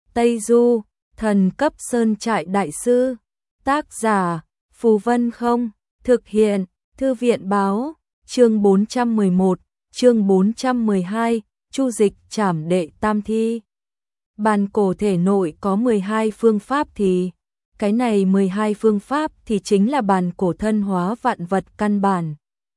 Tây Du, thần cấp sơn trại đại sư. Tác giả, Phù Vân Không. Thực hiện, Thư viện báo. Chương 411, chương 412, Chu Dịch trảm đệ tam thi. Bàn cổ thể nội có 12 phương pháp thì cái này 12 phương pháp thì chính là bàn cổ thân hóa vạn vật căn bản.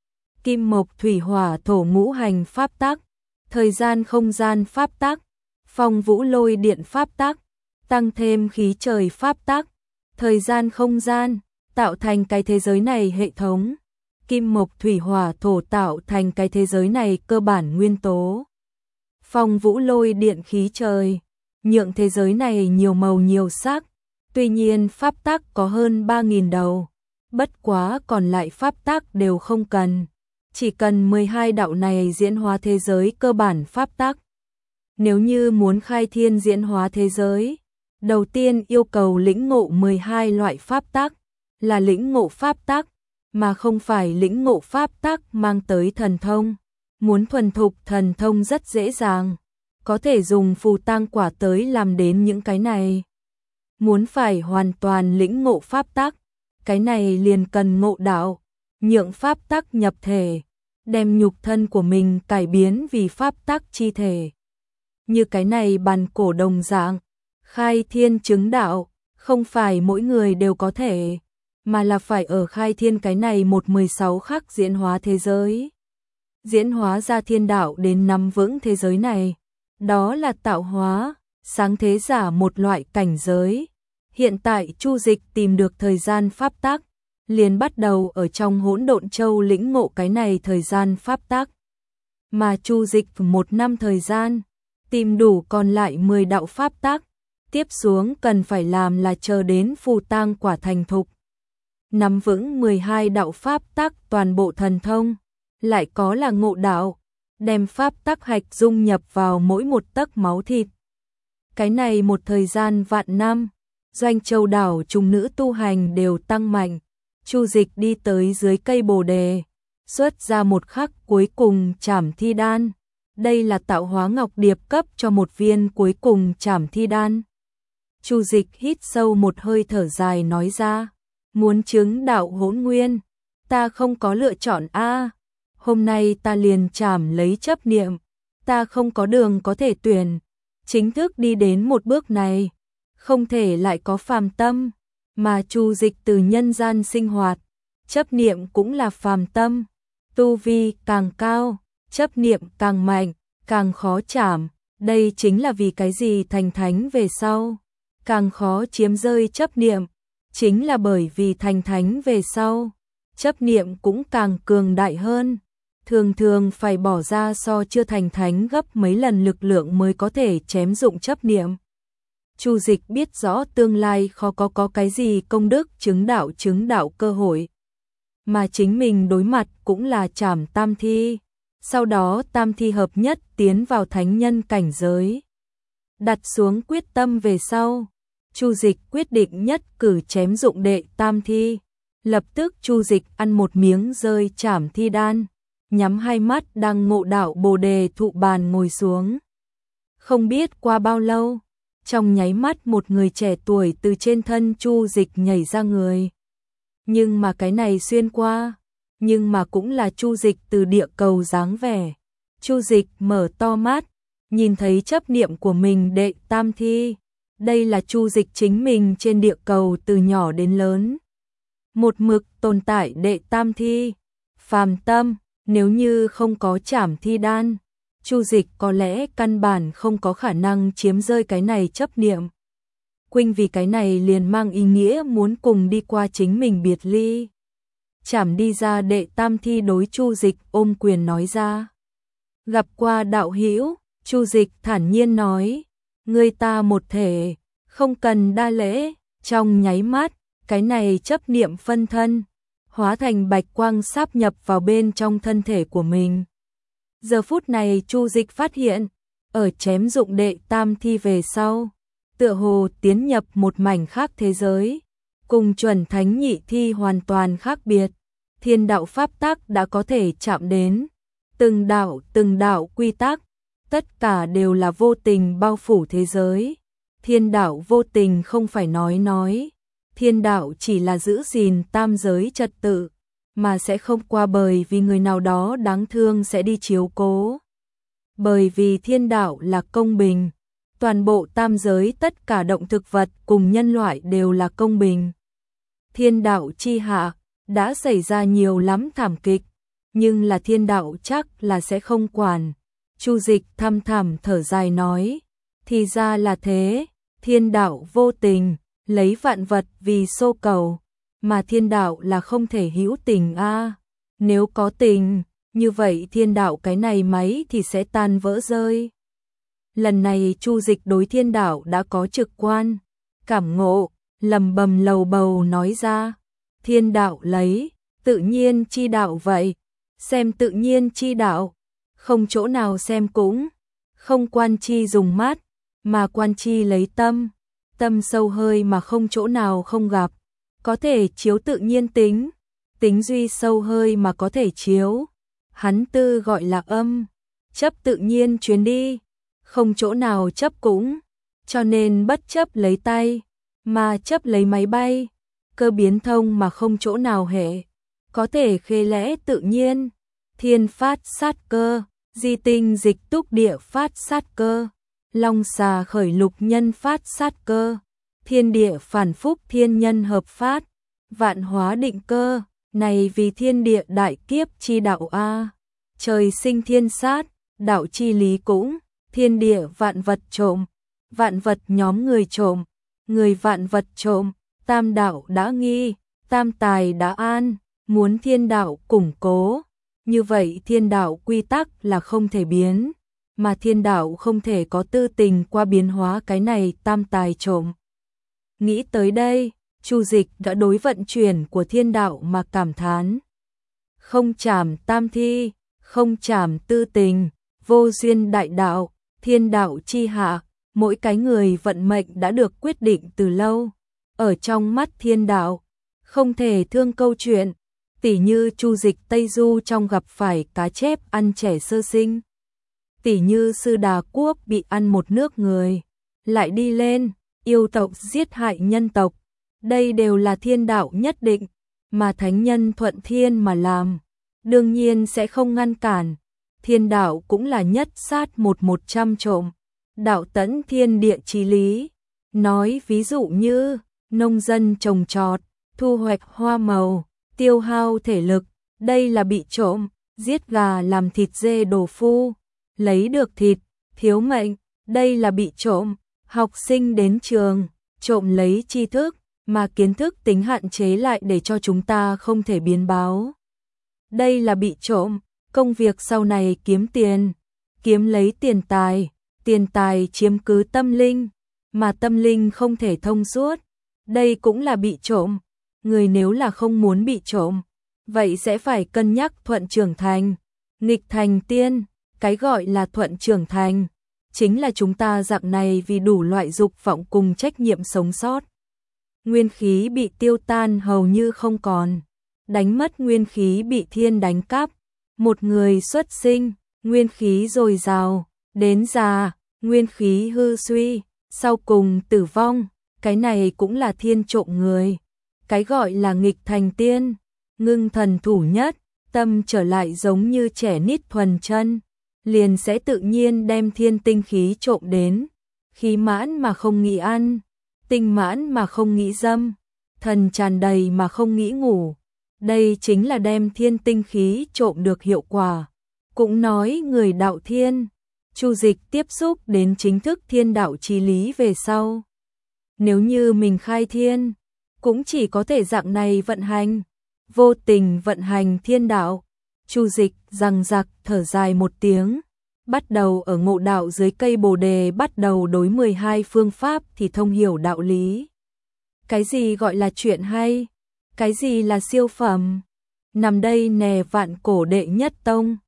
Kim mộc thủy hỏa thổ ngũ hành pháp tắc, thời gian không gian pháp tắc, phong vũ lôi điện pháp tắc, tăng thêm khí trời pháp tắc, thời gian không gian, tạo thành cái thế giới này hệ thống. Kim mộc thủy hỏa thổ tạo thành cái thế giới này cơ bản nguyên tố. Phong vũ lôi điện khí trời, nhượng thế giới này nhiều màu nhiều sắc. Tuy nhiên pháp tắc có hơn 3.000 đầu, bất quá còn lại pháp tắc đều không cần. Chỉ cần 12 đạo này diễn hóa thế giới cơ bản pháp tắc. Nếu như muốn khai thiên diễn hóa thế giới, đầu tiên yêu cầu lĩnh ngộ 12 loại pháp tắc, là lĩnh ngộ pháp tắc, mà không phải lĩnh ngộ pháp tắc mang tới thần thông. Muốn thuần thục thần thông rất dễ dàng, có thể dùng phù tang quả tới làm đến những cái này. Muốn phải hoàn toàn lĩnh ngộ pháp tắc, cái này liền cần ngộ đạo, nhượng pháp tắc nhập thể, đem nhục thân của mình cải biến vì pháp tắc chi thể. Như cái này bàn cổ đồng dạng, khai thiên chứng đạo, không phải mỗi người đều có thể, mà là phải ở khai thiên cái này 16 khắc diễn hóa thế giới. Diễn hóa ra thiên đạo đến nắm vững thế giới này, đó là tạo hóa, sáng thế giả một loại cảnh giới. Hiện tại Chu Dịch tìm được thời gian pháp tắc, liền bắt đầu ở trong hỗn độn châu lĩnh ngộ cái này thời gian pháp tắc. Mà Chu Dịch 1 năm thời gian, tìm đủ còn lại 10 đạo pháp tắc, tiếp xuống cần phải làm là chờ đến phù tang quả thành thục. Nắm vững 12 đạo pháp tắc toàn bộ thần thông, lại có là ngộ đạo, đem pháp tắc hạch dung nhập vào mỗi một tấc máu thịt. Cái này một thời gian vạn năm, Doanh Châu đảo trùng nữ tu hành đều tăng mạnh. Chu Dịch đi tới dưới cây bồ đề, xuất ra một khắc cuối cùng trảm thi đan. Đây là tạo hóa ngọc điệp cấp cho một viên cuối cùng trảm thi đan. Chu Dịch hít sâu một hơi thở dài nói ra, muốn chứng đạo hỗn nguyên, ta không có lựa chọn a. Hôm nay ta liền trảm lấy chấp niệm, ta không có đường có thể tuyển, chính thức đi đến một bước này, không thể lại có phàm tâm, mà Chu Dịch từ nhân gian sinh hoạt, chấp niệm cũng là phàm tâm, tu vi càng cao, chấp niệm càng mạnh, càng khó trảm, đây chính là vì cái gì thành thánh về sau, càng khó chiếm rơi chấp niệm, chính là bởi vì thành thánh về sau, chấp niệm cũng càng cường đại hơn. Thường thường phải bỏ ra so chưa thành thánh gấp mấy lần lực lượng mới có thể chém dụng chấp niệm. Chu Dịch biết rõ tương lai khó có cái gì công đức chứng đạo cơ hội. Mà chính mình đối mặt cũng là trảm tam thi, sau đó tam thi hợp nhất tiến vào thánh nhân cảnh giới. Đặt xuống quyết tâm về sau, Chu Dịch quyết định nhất cử chém dụng đệ tam thi. Lập tức Chu Dịch ăn một miếng rơi trảm thi đan, nhắm hai mắt đang ngộ đạo bồ đề thụ bàn ngồi xuống. Không biết qua bao lâu, trong nháy mắt một người trẻ tuổi từ trên thân Chu Dịch nhảy ra người. Nhưng mà cái này xuyên qua, nhưng mà cũng là Chu Dịch từ địa cầu dáng vẻ. Chu Dịch mở to mắt, nhìn thấy chấp niệm của mình đệ tam thi. Đây là Chu Dịch chính mình trên địa cầu từ nhỏ đến lớn. Một mực tồn tại đệ tam thi, phàm tâm, nếu như không có trảm thi đan, Chu Dịch có lẽ căn bản không có khả năng chiếm rơi cái này chấp niệm. Quynh vì cái này liền mang ý nghĩa muốn cùng đi qua chính mình biệt ly. Trảm đi ra đệ tam thi đối Chu Dịch ôm quyền nói ra. Gặp qua đạo hữu, Chu Dịch thản nhiên nói, ngươi ta một thể, không cần đa lễ. Trong nháy mắt, cái này chấp niệm phân thân, hóa thành bạch quang sáp nhập vào bên trong thân thể của mình. Giờ phút này Chu Dịch phát hiện, ở chém dụng đệ tam thi về sau, tựa hồ tiến nhập một mảnh khác thế giới, cùng chuẩn thánh nhị thi hoàn toàn khác biệt. Thiên đạo pháp tắc đã có thể chạm đến, từng đạo quy tắc, tất cả đều là vô tình bao phủ thế giới. thiên đạo vô tình không phải nói, thiên đạo chỉ là giữ gìn tam giới trật tự, mà sẽ không qua bởi vì người nào đó đáng thương sẽ đi chiếu cố. Bởi vì thiên đạo là công bình, toàn bộ tam giới tất cả động thực vật cùng nhân loại đều là công bình. Thiên đạo chi hạ, đã xảy ra nhiều lắm thảm kịch, nhưng là thiên đạo chắc là sẽ không quản. Chu Dịch thăm thẳm thở dài nói, thì ra là thế, thiên đạo vô tình, lấy vạn vật vì xô cầu, mà thiên đạo là không thể hữu tình a. Nếu có tình, như vậy thiên đạo cái này máy thì sẽ tan vỡ rơi. Lần này Chu Dịch đối thiên đạo đã có trực quan, cảm ngộ, lầm bầm lầu bầu nói ra, thiên đạo lấy, tự nhiên chi đạo vậy, xem tự nhiên chi đạo, không chỗ nào xem cũng, không quan chi dùng mắt, mà quan chi lấy tâm, tâm sâu hơi mà không chỗ nào không gặp, có thể chiếu tự nhiên tính, tính duy sâu hơi mà có thể chiếu, hắn tư gọi là âm, chấp tự nhiên chuyến đi, không chỗ nào chấp cũng, cho nên bất chấp lấy tay, mà chấp lấy máy bay, cơ biến thông mà không chỗ nào hệ, có thể khê lẽ tự nhiên, thiên phát sát cơ, di tinh dịch túc địa phát sát cơ, long xà khởi lục nhân phát sát cơ, thiên địa phản phúc thiên nhân hợp phát, vạn hóa định cơ, này vì thiên địa đại kiếp chi đạo a. Trời sinh thiên sát, đạo chi lý cũng, thiên địa vạn vật trộm, vạn vật nhóm người trộm, người vạn vật trộm, tam đạo đã nghi, tam tài đã an, muốn thiên đạo củng cố. Như vậy thiên đạo quy tắc là không thể biến, mà thiên đạo không thể có tư tình qua biến hóa cái này tam tài trộm. Nghĩ tới đây, Chu Dịch đã đối vận chuyển của thiên đạo mà cảm thán. Không trảm tam thi, không trảm tư tình, vô duyên đại đạo, thiên đạo chi hạ, mỗi cái người vận mệnh đã được quyết định từ lâu. Ở trong mắt thiên đạo, không thể thương câu chuyện, tỉ như Chu Dịch Tây Du trong gặp phải cá chép ăn trẻ sơ sinh. Tỉ như Sư Đà Quốc bị ăn một nước người, lại đi lên, yêu tộc giết hại nhân tộc. Đây đều là thiên đạo nhất định, mà thánh nhân thuận thiên mà làm, đương nhiên sẽ không ngăn cản. Thiên đạo cũng là nhất sát 100 trộm, đạo tẫn thiên địa chí lý. Nói ví dụ như, nông dân trồng trọt, thu hoạch hoa màu, tiêu hao thể lực, đây là bị trộm, giết gà làm thịt dê đồ phu, lấy được thịt, thiếu mệnh, đây là bị trộm, học sinh đến trường, trộm lấy tri thức, mà kiến thức tính hạn chế lại để cho chúng ta không thể biến báo. Đây là bị trộm, công việc sau này kiếm tiền, kiếm lấy tiền tài chiếm cứ tâm linh, mà tâm linh không thể thông suốt, đây cũng là bị trộm. Người nếu là không muốn bị trộm, vậy sẽ phải cân nhắc thuận trưởng thành, nghịch thành tiên, cái gọi là thuận trưởng thành, chính là chúng ta dạng này vì đủ loại dục vọng cùng trách nhiệm sống sót. Nguyên khí bị tiêu tan hầu như không còn, đánh mất nguyên khí bị thiên đánh cắp, một người xuất sinh, nguyên khí dồi dào, đến già, nguyên khí hư suy, sau cùng tử vong, cái này cũng là thiên trộm người. Cái gọi là nghịch thành tiên, ngưng thần thủ nhất, tâm trở lại giống như trẻ nít thuần chân, liền sẽ tự nhiên đem thiên tinh khí trộm đến, khí mãn mà không nghĩ ăn, tinh mãn mà không nghĩ dâm, thần tràn đầy mà không nghĩ ngủ. Đây chính là đem thiên tinh khí trộm được hiệu quả. Cũng nói người đạo thiên, Chu Dịch tiếp xúc đến chính thức thiên đạo chí lý về sau. Nếu như mình khai thiên, cũng chỉ có thể dạng này vận hành, vô tình vận hành thiên đạo. Chu Dịch răng rặc thở dài một tiếng, bắt đầu ở ngộ đạo dưới cây bồ đề bắt đầu đối 12 phương pháp thì thông hiểu đạo lý. Cái gì gọi là chuyện hay? Cái gì là siêu phẩm? Nằm đây nè vạn cổ đệ nhất tông,